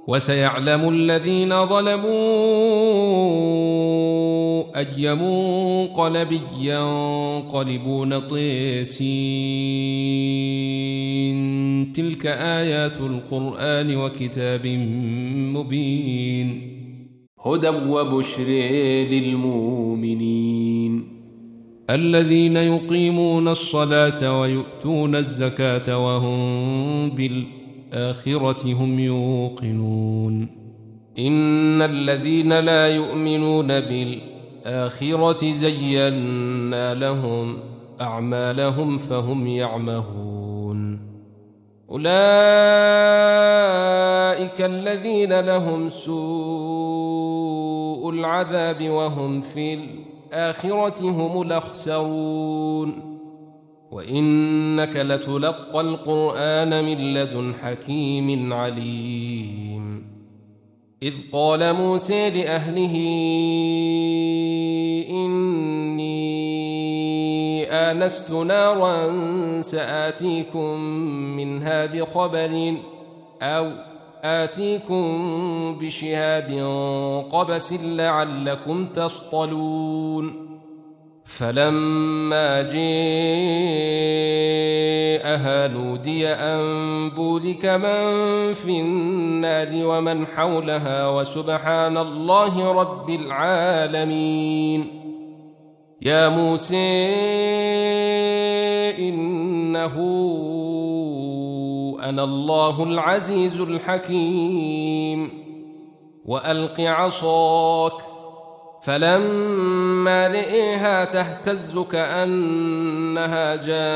وسيعلم الذين ظلموا أي منقلب ينقلبون طيسين. تلك آيات القرآن وكتاب مبين. هدى وبشر للمؤمنين الذين يقيمون الصلاة ويؤتون الزكاة وهم بالآخرة هم يوقنون. إن الذين لا يؤمنون بالآخرة زينا لهم أعمالهم فهم يعمهون. أولئك الذين لهم سوء العذاب وهم في الآخرة هم الأخسرون. وإنك لتلقى القرآن من لدن حكيم عليم. إذ قال موسى لأهله إني آنست نارا سآتيكم منها بخبر أو آتيكم بشهاب قبس لعلكم تصطلون. فلما جاءها نودي أن بورك من في النار ومن حولها وسبحان الله رب العالمين. يا موسى إنه أنا الله العزيز الحكيم. وألق عصاك فلما رئيها تهتز كأنها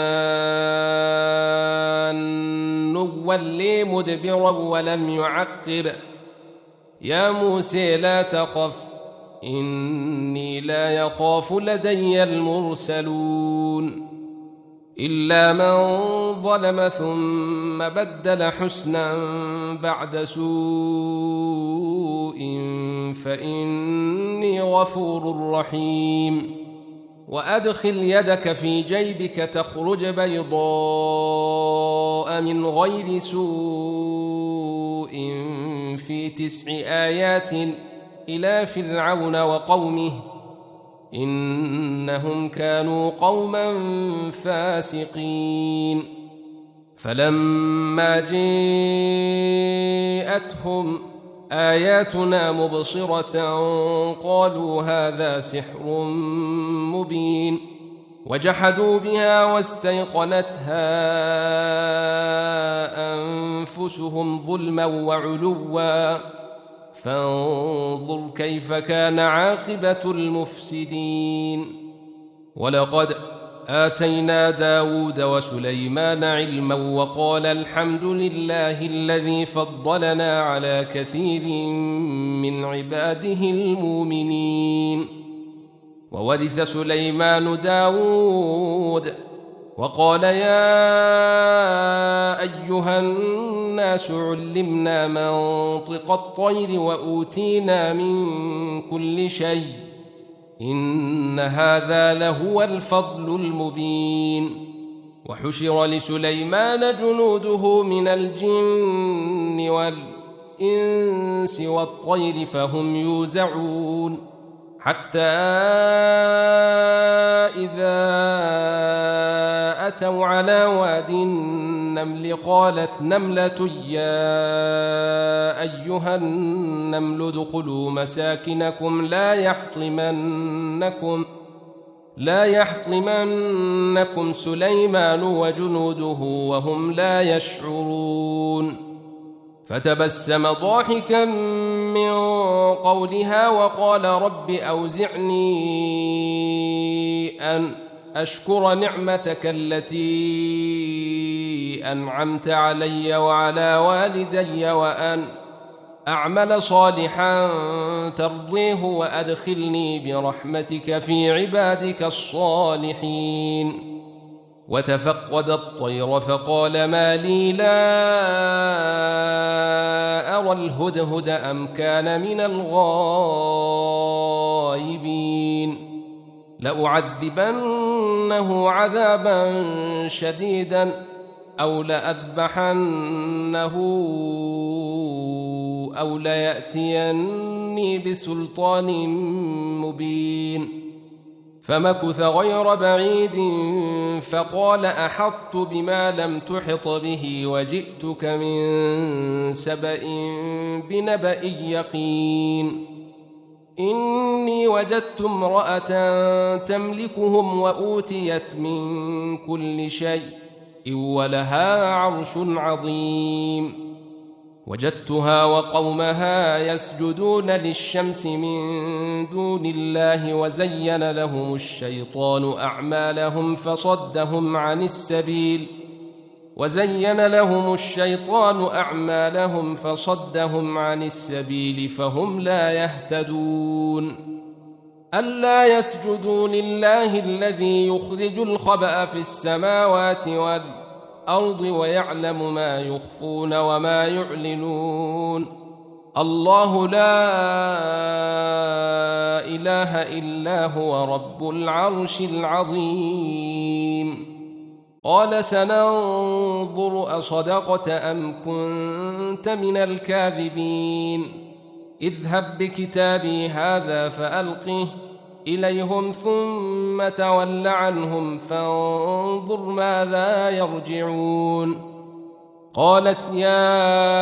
جان ولي مدبرا ولم يعقب. يا موسى لا تخف إني لا يخاف لدي المرسلون. إلا من ظلم ثم بدل حسنا بعد سوء فإني غفور رحيم. وأدخل يدك في جيبك تخرج بيضاء من غير سوء في 9 آيات إلى فرعون وقومه إنهم كانوا قوما فاسقين. فلما جاءتهم آياتنا مبصرة قالوا هذا سحر مبين. وجحدوا بها واستيقنتها أنفسهم ظلما وعلوا فانظر كيف كان عاقبة المفسدين. ولقد آتينا داود وسليمان علما وقال الحمد لله الذي فضلنا على كثير من عباده المؤمنين. وورث سليمان داود وقال يا أيها الناس علمنا منطق الطير وأوتينا من كل شيء إن هذا لهو الفضل المبين. وحشر لسليمان جنوده من الجن والإنس والطير فهم يوزعون حتى إذا أتوا على واد النمل قالت نملة يا أيها النمل ادخلوا مساكنكم لا يحطمنكم سليمان وجنوده وهم لا يشعرون. فتبسم ضاحكا من قولها وقال رب أوزعني أن أشكر نعمتك التي أنعمت علي وعلى والدي وأن أعمل صالحا ترضيه وأدخلني برحمتك في عبادك الصالحين. وتفقد الطير فقال ما لي لا أرى الهدهد أم كان من الغائبين. لأعذبنه عذابا شديدا أو لأذبحنه أو ليأتيني بسلطان مبين. فمكث غير بعيد فقال أحطت بما لم تحط به وجئتك من سبأ بنبأ يقين. إني وجدت امرأة تملكهم وأوتيت من كل شيء ولها عرش عظيم. وجدتها وقومها يسجدون للشمس من دون الله وزين لهم الشيطان أعمالهم فصدهم عن السبيل فهم لا يهتدون. ألا يسجدوا لله الذي يخرج الخبأ في السماوات والأرض ويعلم ما يخفون وما يعلنون. الله لا إله إلا هو رب العرش العظيم. قال سننظر أصدقت أم كنت من الكاذبين. اذهب بكتابي هذا فألقه إليهم ثم تول عنهم فانظر ماذا يرجعون. قالت يا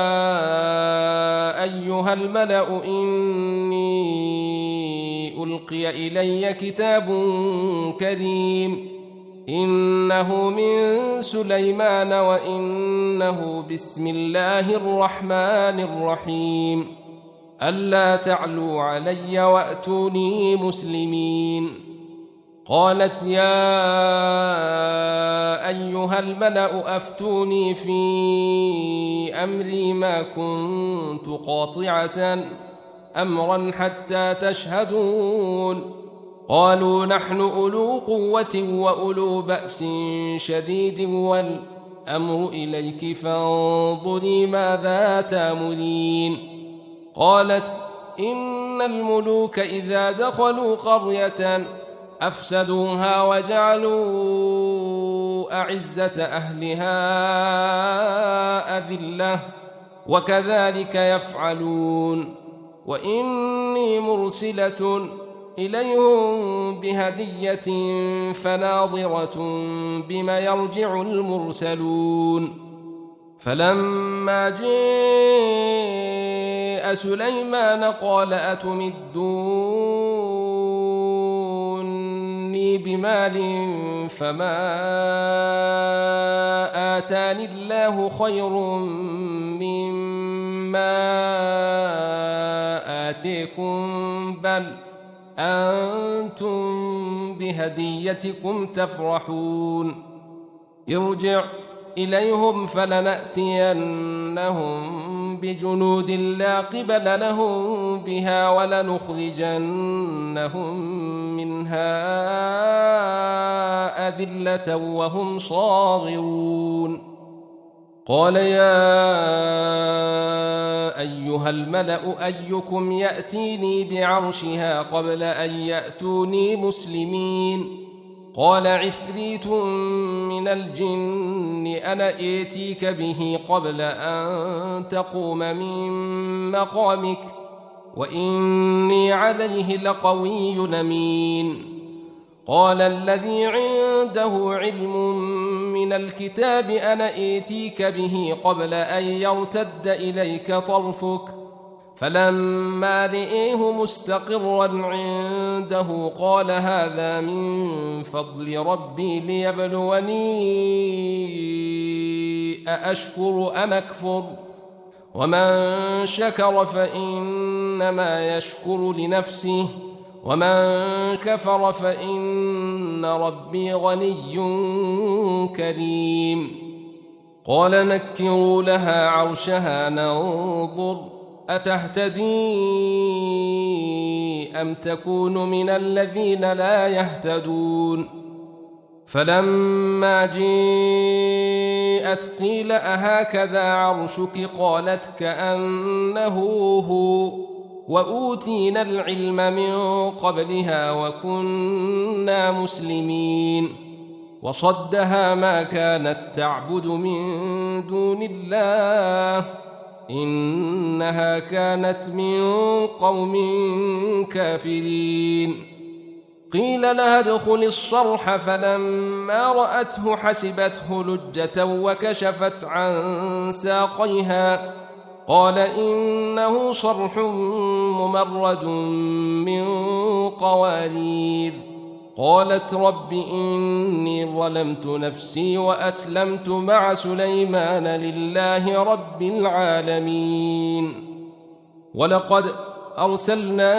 أيها الملأ إني ألقي إلي كتاب كريم إنه من سليمان وإنه بسم الله الرحمن الرحيم ألا تعلوا علي وأتوني مسلمين. قالت يا أيها الملأ أفتوني في أمري ما كنت قاطعة أمرا حتى تشهدون. قالوا نحن أولو قوة وأولو بأس شديد والأمر إليك فانظري ماذا تأمرين. قالت إن الملوك إذا دخلوا قرية أفسدوها وجعلوا أعزة أهلها أذلة وكذلك يفعلون. وإني مرسلة إليهم بهدية فناظرة بما يرجع المرسلون. فلما جاء سليمان قال أتمدوني بمال فما آتاني الله خير مما آتيكم بل أنتم بهديتكم تفرحون. ارجع إليهم فلنأتينهم بجنود لا قبل لهم بها ولنخرجنهم منها أذلة وهم صاغرون. قال يا أيها الملأ أيكم يأتيني بعرشها قبل أن يأتوني مسلمين. قال عفريت من الجن أنا آتيك به قبل أن تقوم من مقامك وإني عليه لقوي أمين. قال الذي عنده علم من الكتاب أنا آتيك به قبل أن يرتد إليك طرفك فلما رئيه مستقرا عنده قال هذا من فضل ربي ليبلوني أأشكر أم أكفر ومن شكر فإنما يشكر لنفسه ومن كفر فإن ربي غني كريم. قال نكروا لها عرشها ننظر أتهتدي أم تكون من الذين لا يهتدون. فلما جاءت قيل أهكذا عرشك قالت كأنه هو وأوتينا العلم من قبلها وكنا مسلمين. وصدها ما كانت تعبد من دون الله إنها كانت من قوم كافرين. قيل لها ادخل الصرح فلما رأته حسبته لجة وكشفت عن ساقيها قال إنه صرح ممرد من قوارير. قالت رب إني ظلمت نفسي وأسلمت مع سليمان لله رب العالمين. ولقد أرسلنا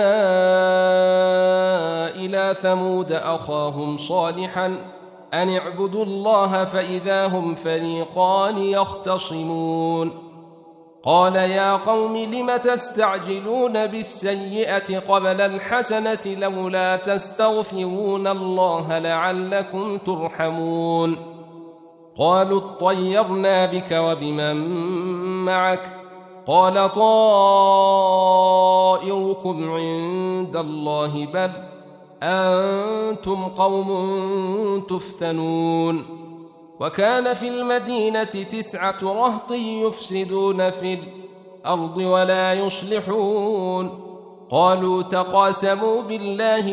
إلى ثمود أخاهم صالحا أن اعبدوا الله فإذا هم فريقان يختصمون. قال يا قوم لم تستعجلون بالسيئة قبل الحسنة لولا تستغفرون الله لعلكم ترحمون. قالوا اطيرنا بك وبمن معك قال طائركم عند الله بل أنتم قوم تفتنون. وكان في المدينة 9 رهط يفسدون في الأرض ولا يصلحون. قالوا تقاسموا بالله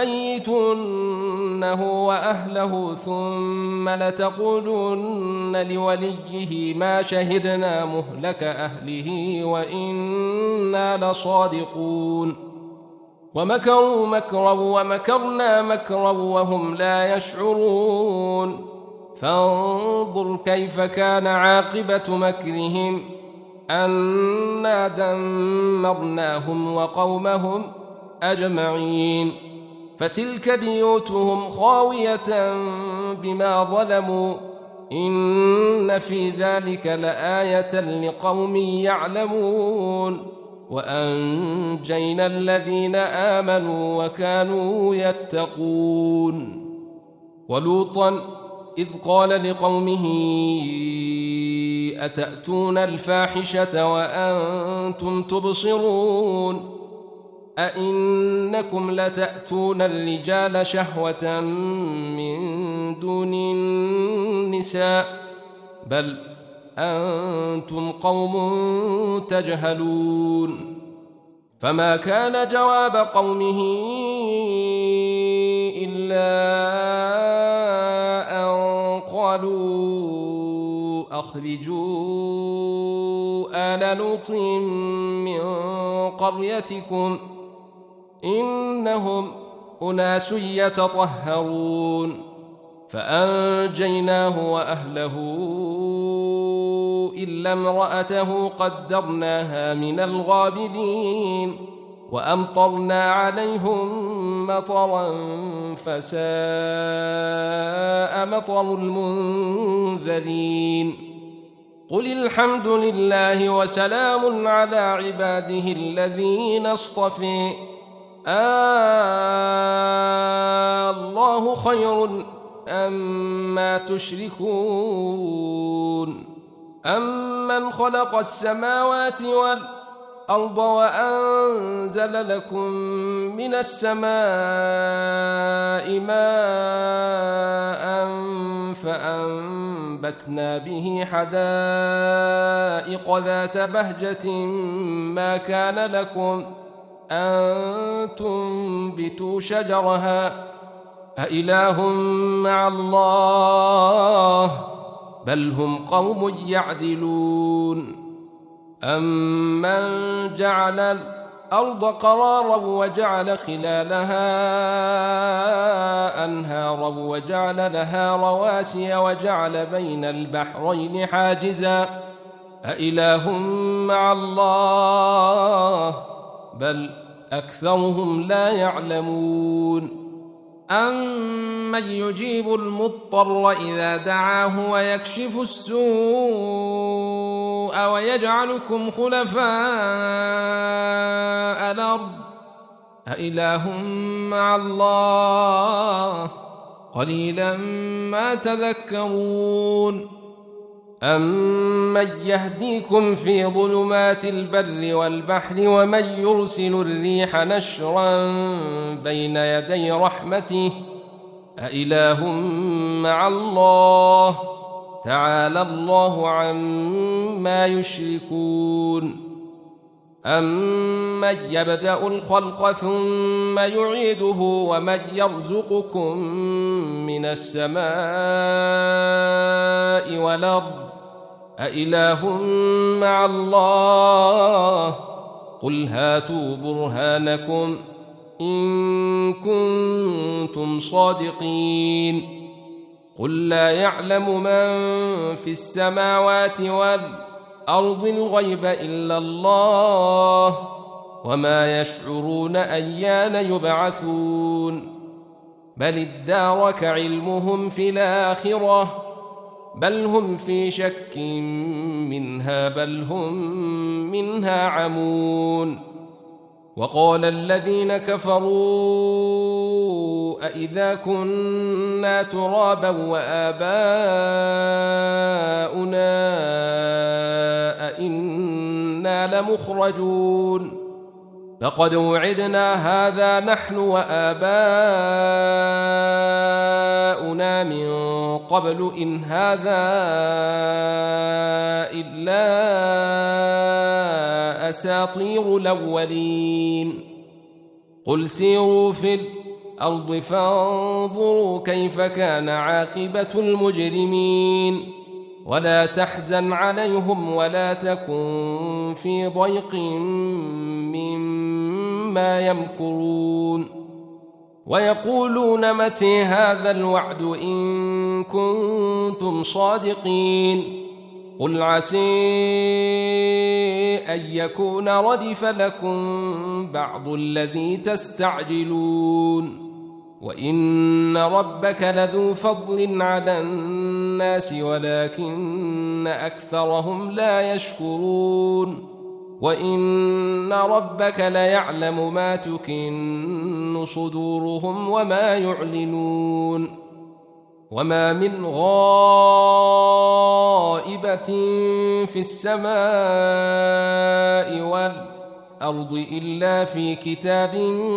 لتبيتنه وأهله ثم لتقولن لوليه ما شهدنا مهلك أهله وإنا لصادقون. ومكروا مكرا ومكرنا مكرا وهم لا يشعرون. فانظر كيف كان عاقبة مكرهم أنا دمرناهم وقومهم أجمعين. فتلك بيوتهم خاوية بما ظلموا إن في ذلك لآية لقوم يعلمون. وأنجينا الذين آمنوا وكانوا يتقون. ولوطا إذ قال لقومه أتأتون الفاحشة وأنتم تبصرون أئنكم لتأتون الرجال شهوة من دون النساء بل أنتم قوم تجهلون. فما كان جواب قومه إلا أن قالوا أخرجوا آل لوط من قريتكم إنهم أناس يتطهرون. فأنجيناه وأهله إلا امرأته قدرناها من الغابرين. وأمطرنا عليهم مطرا فساء مطر المنذرين. قل الحمد لله وسلام على عباده الذين اصطفى الله خير أما تشركون. أمن خلق السماوات والأرض وأنزل لكم من السماء ماء فأنبتنا به حدائق ذات بهجة ما كان لكم أن تنبتوا شجرها أإله مع الله بل هم قوم يعدلون. أمن جعل الأرض قرارا وجعل خلالها أنهارا وجعل لها رواسي وجعل بين البحرين حاجزا أإله مع الله بل أكثرهم لا يعلمون. أمن يجيب المضطر إذا دعاه ويكشف السوء ويجعلكم خلفاء الأرض أإله مع الله قليلا ما تذكرون. أمن يهديكم في ظلمات البر والبحر ومن يرسل الريح نشرا بين يدي رحمته أإله مع الله تعالى الله عما يشركون أمن يبدأ الخلق ثم يعيده ومن يرزقكم من السماء والأرض أإله مع الله قل هاتوا برهانكم إن كنتم صادقين قل لا يعلم من في السماوات والأرض الغيب إلا الله وما يشعرون أيان يبعثون بل ادارك علمهم في الآخرة بل هم في شك منها بل هم منها عمون وقال الذين كفروا أإذا كنا ترابا وآباؤنا أإنا لمخرجون لقد وعدنا هذا نحن وآباؤنا من قبل إن هذا إلا أساطير الأولين قل سيروا في الأرض فانظروا كيف كان عاقبة المجرمين ولا تحزن عليهم ولا تكن في ضيق مما يمكرون ويقولون متى هذا الوعد إن كنتم صادقين قل عسى أن يكون ردف لكم بعض الذي تستعجلون وإن ربك لذو فضل على الناس ولكن أكثرهم لا يشكرون وإن ربك ليعلم ما تكن صدورهم وما يعلنون وما من غائبة في السماء والأرض إلا في كتاب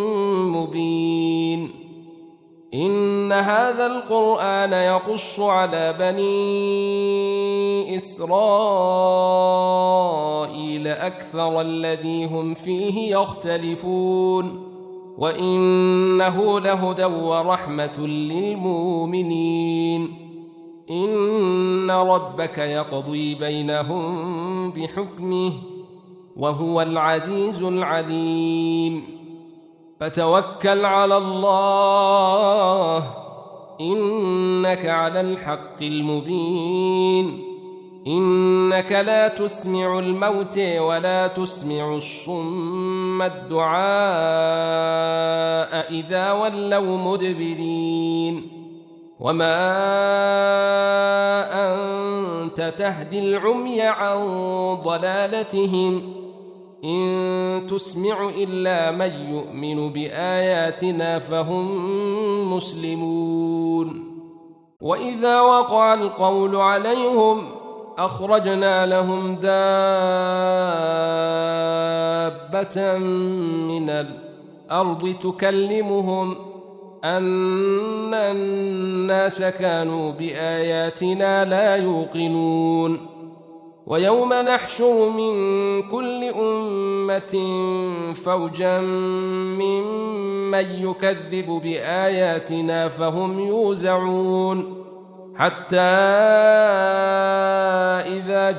مبين إن هذا القرآن يقص على بني إسرائيل أكثر الذي هم فيه يختلفون وإنه لهدى ورحمة للمؤمنين إن ربك يقضي بينهم بحكمه وهو العزيز العليم فتوكل على الله إنك على الحق المبين إنك لا تسمع الموت ولا تسمع الصم الدعاء إذا ولوا مدبرين وما أنت تهدي العمي عن ضلالتهم إن تسمع إلا من يؤمن بآياتنا فهم مسلمون وإذا وقع القول عليهم أخرجنا لهم دابة من الأرض تكلمهم أن الناس كانوا بآياتنا لا يوقنون ويوم نحشر من كل أمة فوجا ممن يكذب بآياتنا فهم يوزعون حتى إذا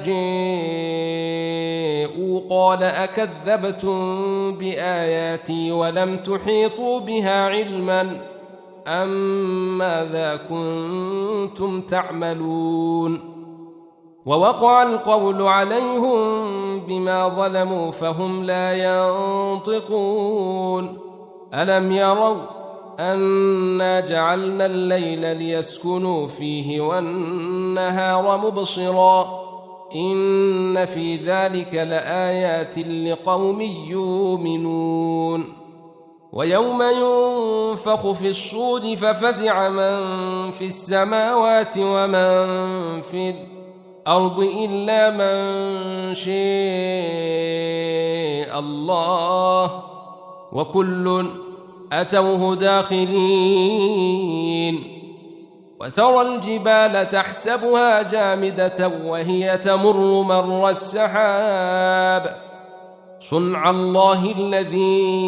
جاءوا قال أكذبتم بآياتي ولم تحيطوا بها علما أم ماذا كنتم تعملون ووقع القول عليهم بما ظلموا فهم لا ينطقون ألم يروا أنا جعلنا الليل ليسكنوا فيه والنهار مبصرا إن في ذلك لآيات لقوم يؤمنون ويوم ينفخ في الصور ففزع من في السماوات ومن في الأرض إلا من شاء الله وكل أتوه داخرين وترى الجبال تحسبها جامدة وهي تمر مر السحاب صنع الله الذي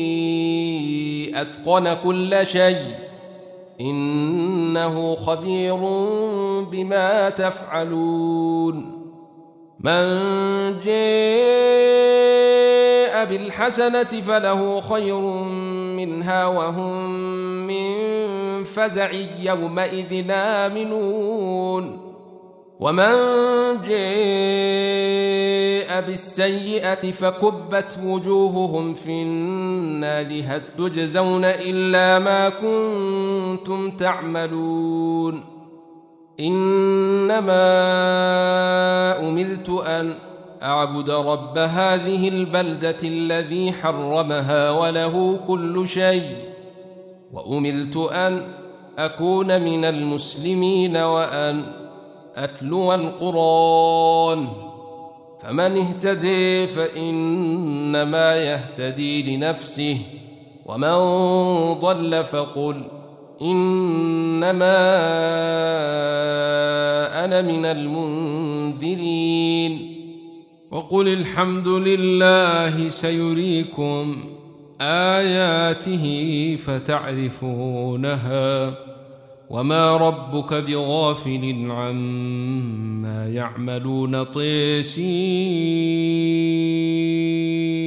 أتقن كل شيء إنه خبير بما تفعلون من جاء بالحسنة فله خير منها وهم من فزع يومئذ آمنون ومن جاء بالسيئة فكبت وجوههم في النار هل تجزون إلا ما كنتم تعملون إنما أمرت أن أعبد رب هذه البلدة الذي حرمها وله كل شيء وأمرت أن أكون من المسلمين وأن أتلو القرآن فمن اهتدي فإنما يهتدي لنفسه ومن ضل فقل إنما أنا من المنذرين وقل الحمد لله سيريكم آياته فتعرفونها وما ربك بغافل عما يعملون طيسين